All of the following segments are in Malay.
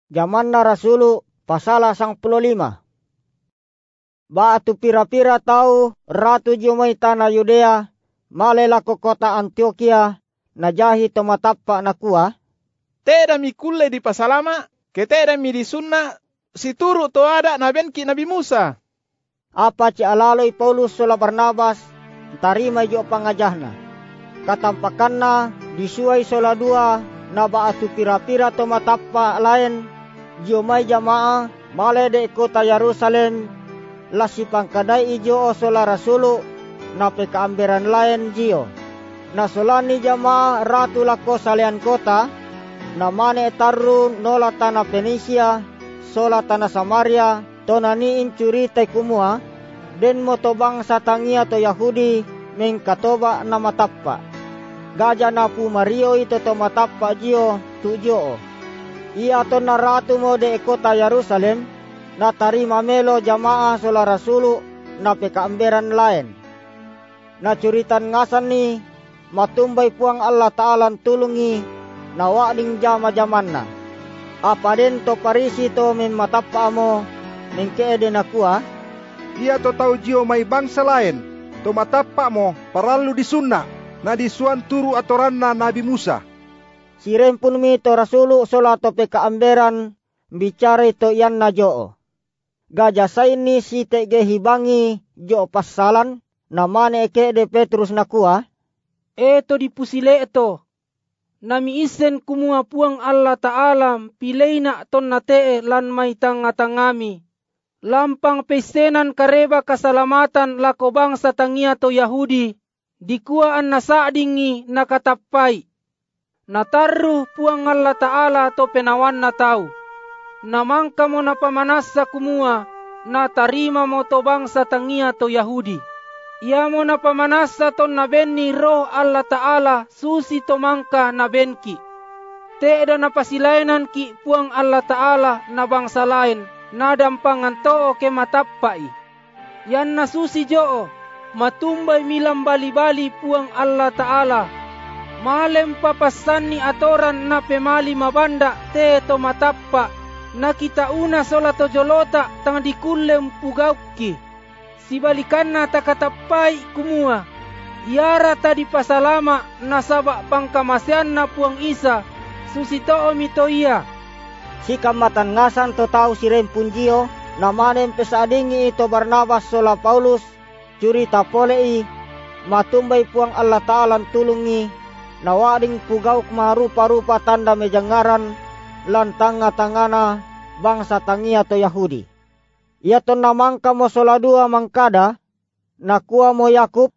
Jamanna Rasulu pasala 15. Batu pira-pira tau ratu jumai tanah Yudea malela ko kota Antiokia najahi tomatappa nakua. Teda mi kulle di pasalama, keteda mi di sunna situru to ada nabenki Nabi Musa. Apa ci alaloi Paulus sola Barnabas tarima jo pangajahna. Katampakanna disuai sola dua na batu pira-pira tomatappa lain jumai jamaah male de kota Yerusalem lasi pangkadai ijo sola Rasulu na pekaamberan lain jio. Na solani jamaah ratu lako salian kota na mane taru nola tanah Fenisia sola tanah Samaria tonani incurita kumua den moto bangsa tangia to Yahudi mengkatoba na matappa. Gaja na pu Mario ito to matappa jio tujo. Ia to na ratu mo de kota Yerusalem na tarima melo jamaah sola Rasulu na pekaamberan lain. Na curitan ngasan ni matumbay puang Allah Ta'ala tulungi na wading jama-jamanna. Apa den to Parisi to matappa mo mengkeede nakua. Ia to tau jio may bangsa lain to matappa mo paralu di sunna na disuan turu atoran na Nabi Musa. Sirempun mi to Rasulu sola to pekaamberan bicara to yan na joo. Gajasa ini si tege hibangi jo pasalan namane eke de Petrus nakua. Eto dipusile eto. Nami isen kumua puang Allah Ta'ala pileina ton natee lan may tanga-tangami. Lampang pesenan kareba kasalamatan lako bangsa tangia to Yahudi. Dikuaan na saadingi nakatapay. Nataru puang Allah Ta'ala to penawan na tau. Namangka mo na pamanasa kumua na tarima mo to bangsa tangia to Yahudi. Ia mo na pamanasa to nabenni roh Allah Ta'ala susi to mangka nabenki. Teeda na pasilainan ki puang Allah Ta'ala na bangsa lain na dampangan to ke matappai. Yan na susi joo matumbay milam bali-bali puang Allah Ta'ala. Malem papasan ni atoran na pemali mabanda te to matappa na kita una sola to jolota tang dikulem pugauki. Sibalikan na takatapay kumua. Iara tadi pasalama na saba pangkamasyan na puang isa susito omito iya. Si kamatan ngasan to tau sirempun jio na manem pesadingi ito Barnabas sola Paulus curita polei matumbay puang Allah Ta'ala tulungi na wading pugauk marupa-rupa tanda mejangaran lan tanga-tangana bangsa tangia to Yahudi. Ia to namangka mo sola dua mangkada nakua mo Yakub.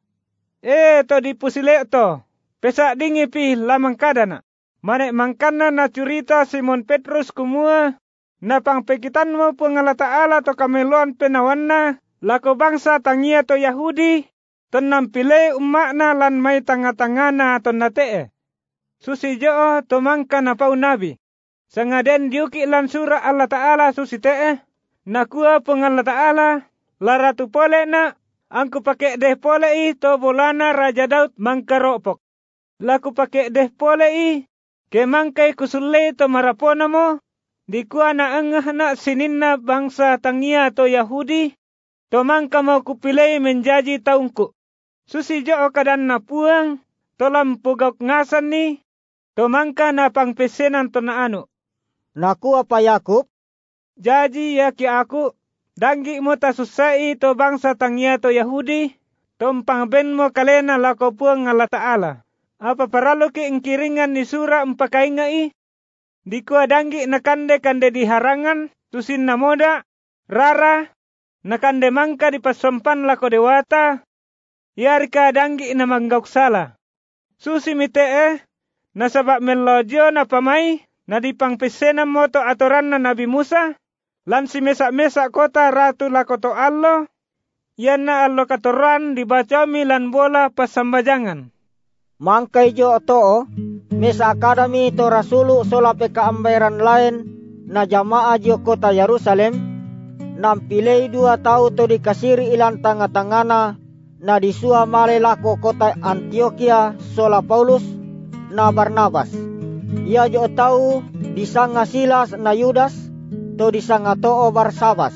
To dipusile to. Pesa dingi pi la mangkada na. Mane mangkana na curita Simon Petrus kumua na pangpekitan mo puang Allah Ta'ala to kameluan penawanna lako bangsa tangia to Yahudi. Tenam pile umakna lan may tanga-tangana ton natee. Susi joo to mangka na pau nabi. Sangaden diuki lan surah Allah Ta'ala susi tee. Nakua pung Allah Ta'ala laratu pole na angku pake deh pole i to bolana Raja Daud mangka ropok. Laku pake deh pole i ke mangkai kusulle to marapona mo. Dikua na engah na sininna bangsa tangia to Yahudi. To mangka mau kupilei menjaji taungku. Susi joo kadan na puang, tolam pugak ngasan ni, to mangka na pangpesenan to na anu. Nakua pa Yakub. Jaji ya ki aku, danggi mo ta susai to bangsa tangia to Yahudi, tompang ben mo kalena lako puang Allah Ta'ala. Apa paralu ki ingkiringan ni surah empakai ngai? Dikua danggi na kande-kande di harangan, tusin na moda, rara, na kande mangka di pasompan lako dewata, yarika danggi na manggauk sala. Susi mite nasabak melojo na pamai na dipang pesena moto atoran na Nabi Musa. Lan si mesak-mesak kota ratu la koto allo. Yan na allo katoran dibacomi lan bola pasambajangan. Mangkay jo to mesa akademi to Rasulu sola pekaamberan lain na jamaah jo kota Yerusalem. Nampilei 2 tau to dikasiri ilan tanga-tangana na disua male lako kota Antiokia sola Paulus na Barnabas. Ia jo tau disanga Silas na Yudas, to disanga too Barsabas.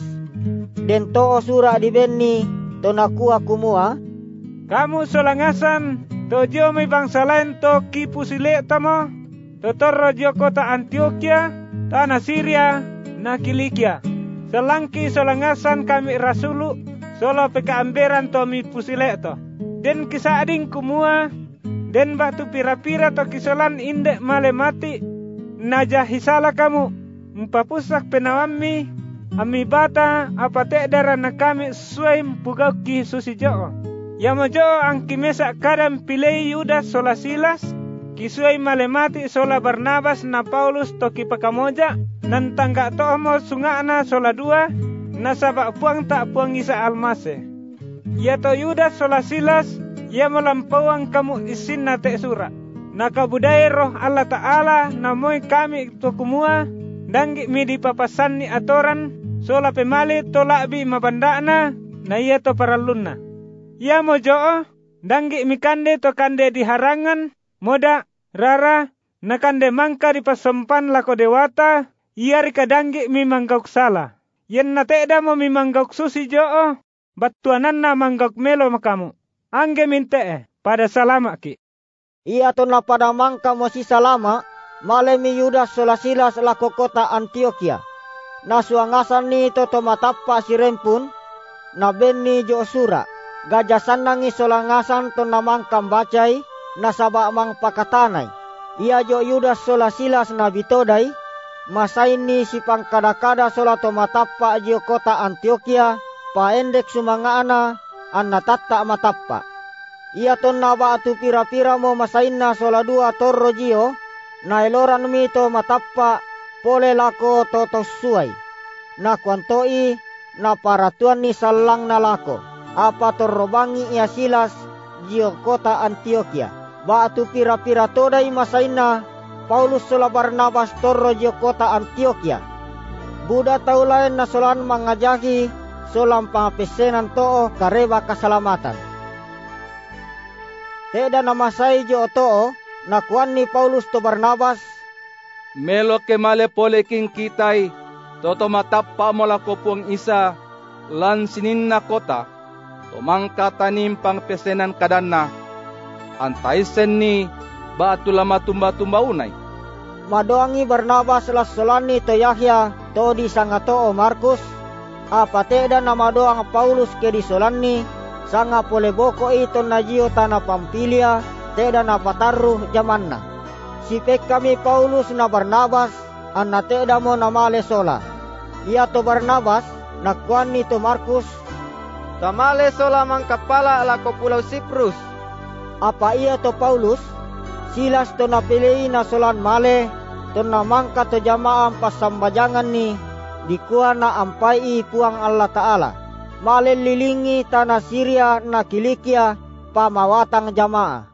Den too sura di benni to nakua kumua. Kamu solangasan, to jo may bangsa lain to kipusile tamo, to torro jo kota Antioquia, tanah Syria, na Kilikia. Selangki solangasan kami rasulu, solo pekaamberan to mi pusile to. Den kisading kumua, den batu pira-pira to kisolan indek male mati, najah hisala kamu, mpapusak penawami, ami bata apa tekdara na kami suai pugau ki susi joo. Yamo joo ang kimesa kadam pilei Yudas sola Silas, kisuai male mati sola Barnabas na Paulus to kipakamoja, nan tangga tomo sungana sola dua, na sabak puang tak puang isa almase. Ya to Yudas sola Silas, ya melampauang kamu isin na te sura. Na kabudaya roh Allah Ta'ala na moy kami to kumua, danggi mi di papasan ni atoran, sola pemali to labi mabandana, na iya to paralunna. Ya mo joo, danggi mi kande to kande di harangan, moda, rara, na kande mangka di pasempan lako dewata, iya rika danggi mi manggauk sala. Yen na teeda mo mi manggauk susi joo, batuanan na manggauk melo makamu. Angge minte pada salama ki. Ia to na pada mangka mo si salama, malemi Yudas sola Silas lako kota Antioquia. Na suangasan ni to matappa si rempun, na benni jo sura. Gajasan nangi solangasan to na mangkam bacai, na sabak mang pakatanay. Ia jo Yudas sola Silas na bitodai, masain ni si pangkada-kada sola to matappa jo kota Antioquia, paendek sumangaana, an natatta matappa. Ia to na batu pira-pira mo masain na sola dua torro jio, na eloran mi to matappa, pole lako to suai. Na kuantoi, na paratuan ni salang na lako. Apa torrobangi ia Silas jio kota Antioquia. Batu pira-pira todai masaina Paulus sola Barnabas torro jio kota Antioquia. Buda tau lain na solan mangajahi solam pangapesenan too kareba keselamatan. Teda namasai jio too nakuan ni Paulus to Barnabas. Melo ke male pole king kitai toto matappa mola kopuang isa lan sinin na kota. Tumangka tanim pang pesenan kadanna, antaisen ni batu lama tumba-tumba unay. Madoangi Barnabas las solani to Yahya to di sanga to Markus, apa teda na madoang Paulus ke di solani, sanga pole boko ito na jio tanah Pampilia, teda na pataruh jamanna. Sipek kami Paulus na Barnabas, anna teda mo na male sola. Ia to Barnabas, nakuan ni to Markus, tamale sola mang kapala lako pulau Siprus. Apa ia to Paulus? Silas to napilei na solan male, to na mangka to jamaah pasambajangan ni, dikua na ampai puang Allah Ta'ala. Male lilingi tanah Syria na Kilikia, pamawatang jamaah.